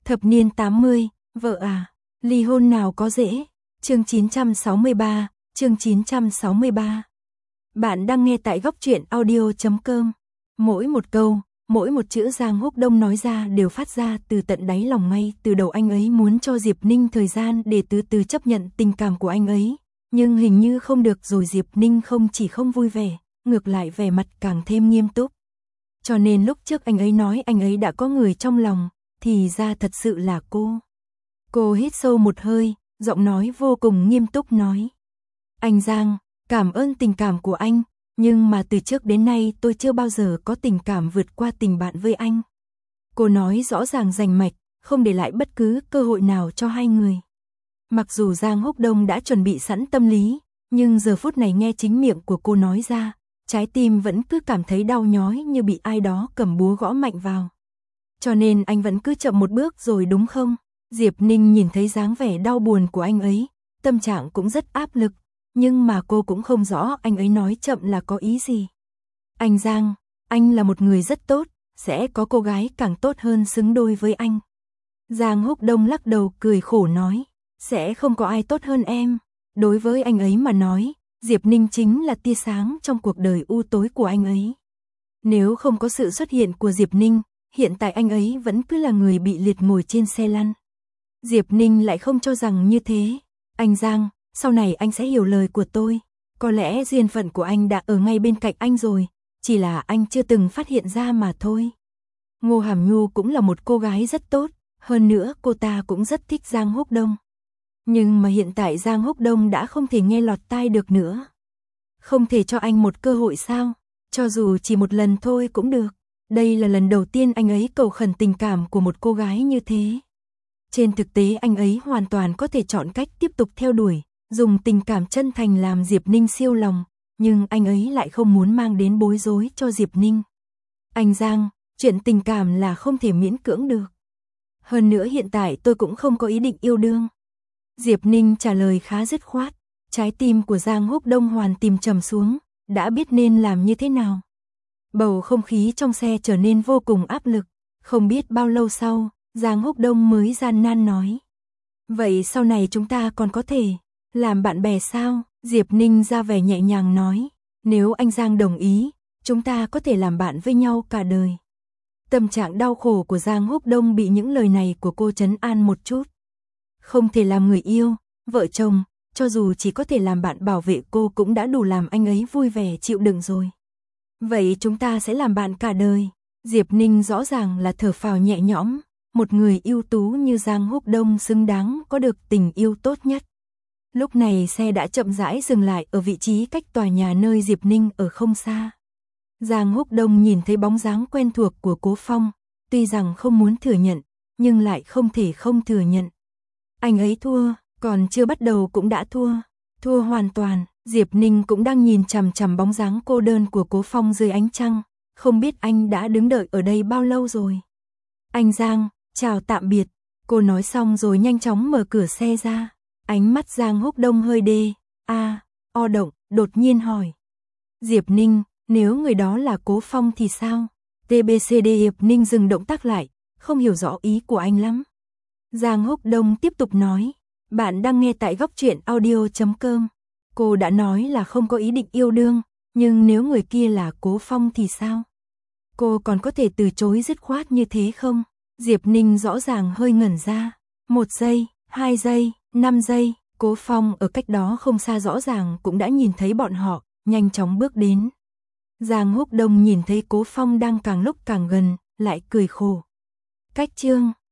Thập niên 80, vợ à, ly hôn nào có dễ. Chương 963, chương 963. Bạn đang nghe tại góc truyện audio.com. Mỗi một câu, mỗi một chữ Giang Húc Đông nói ra đều phát ra từ tận đáy lòng. Ngay từ đầu anh ấy muốn cho Diệp Ninh thời gian để từ từ chấp nhận tình cảm của anh ấy, nhưng hình như không được rồi. Diệp Ninh không chỉ không vui vẻ, ngược lại vẻ mặt càng thêm nghiêm túc. Cho nên lúc trước anh ấy nói anh ấy đã có người trong lòng, thì ra thật sự là cô. Cô hít sâu một hơi, giọng nói vô cùng nghiêm túc nói: Anh Giang, cảm ơn tình cảm của anh, nhưng mà từ trước đến nay tôi chưa bao giờ có tình cảm vượt qua tình bạn với anh. Cô nói rõ ràng rành mạch, không để lại bất cứ cơ hội nào cho hai người. Mặc dù Giang Húc Đông đã chuẩn bị sẵn tâm lý, nhưng giờ phút này nghe chính miệng của cô nói ra, trái tim vẫn cứ cảm thấy đau nhói như bị ai đó cầm búa gõ mạnh vào. Cho nên anh vẫn cứ chậm một bước rồi đúng không? Diệp Ninh nhìn thấy dáng vẻ đau buồn của anh ấy, tâm trạng cũng rất áp lực, nhưng mà cô cũng không rõ anh ấy nói chậm là có ý gì. Anh Giang, anh là một người rất tốt, sẽ có cô gái càng tốt hơn xứng đôi với anh. Giang Húc Đông lắc đầu cười khổ nói, sẽ không có ai tốt hơn em. Đối với anh ấy mà nói, Diệp Ninh chính là tia sáng trong cuộc đời u tối của anh ấy. Nếu không có sự xuất hiện của Diệp Ninh, hiện tại anh ấy vẫn cứ là người bị liệt ngồi trên xe lăn. Diệp Ninh lại không cho rằng như thế. Anh Giang, sau này anh sẽ hiểu lời của tôi. Có lẽ duyên phận của anh đã ở ngay bên cạnh anh rồi, chỉ là anh chưa từng phát hiện ra mà thôi. Ngô Hàm Nhu cũng là một cô gái rất tốt, hơn nữa cô ta cũng rất thích Giang Húc Đông. Nhưng mà hiện tại Giang Húc Đông đã không thể nghe lọt tai được nữa. Không thể cho anh một cơ hội sao? Cho dù chỉ một lần thôi cũng được. Đây là lần đầu tiên anh ấy cầu khẩn tình cảm của một cô gái như thế. Trên thực tế anh ấy hoàn toàn có thể chọn cách tiếp tục theo đuổi, dùng tình cảm chân thành làm Diệp Ninh siêu lòng, nhưng anh ấy lại không muốn mang đến bối rối cho Diệp Ninh. Anh Giang, chuyện tình cảm là không thể miễn cưỡng được. Hơn nữa hiện tại tôi cũng không có ý định yêu đương. Diệp Ninh trả lời khá dứt khoát, trái tim của Giang Húc Đông hoàn tìm trầm xuống, đã biết nên làm như thế nào. Bầu không khí trong xe trở nên vô cùng áp lực, không biết bao lâu sau, Giang Húc Đông mới gian nan nói. Vậy sau này chúng ta còn có thể làm bạn bè sao? Diệp Ninh ra vẻ nhẹ nhàng nói, nếu anh Giang đồng ý, chúng ta có thể làm bạn với nhau cả đời. Tâm trạng đau khổ của Giang Húc Đông bị những lời này của cô trấn an một chút. Không thể làm người yêu, vợ chồng, cho dù chỉ có thể làm bạn bảo vệ cô cũng đã đủ làm anh ấy vui vẻ chịu đựng rồi. Vậy chúng ta sẽ làm bạn cả đời. Diệp Ninh rõ ràng là thở phào nhẹ nhõm, một người ưu tú như Giang Húc Đông xứng đáng có được tình yêu tốt nhất. Lúc này xe đã chậm rãi dừng lại ở vị trí cách tòa nhà nơi Diệp Ninh ở không xa. Giang Húc Đông nhìn thấy bóng dáng quen thuộc của Cố Phong, tuy rằng không muốn thừa nhận, nhưng lại không thể không thừa nhận. Anh ấy thua, còn chưa bắt đầu cũng đã thua, thua hoàn toàn. Diệp Ninh cũng đang nhìn chằm chằm bóng dáng cô đơn của Cố Phong dưới ánh trăng, không biết anh đã đứng đợi ở đây bao lâu rồi. Anh Giang, chào tạm biệt, cô nói xong rồi nhanh chóng mở cửa xe ra. Ánh mắt Giang Húc Đông hơi o động, đột nhiên hỏi. Diệp Ninh, nếu người đó là Cố Phong thì sao? TBCD. Diệp Ninh dừng động tác lại, không hiểu rõ ý của anh lắm. Giang Húc Đông tiếp tục nói, bạn đang nghe tại góc truyện audio.com. Cô đã nói là không có ý định yêu đương, nhưng nếu người kia là Cố Phong thì sao? Cô còn có thể từ chối dứt khoát như thế không? Diệp Ninh rõ ràng hơi ngẩn ra. 1 giây, 2 giây, 5 giây, Cố Phong ở cách đó không xa rõ ràng cũng đã nhìn thấy bọn họ, nhanh chóng bước đến. Giang Húc Đông nhìn thấy Cố Phong đang càng lúc càng gần, lại cười khổ. Cách chương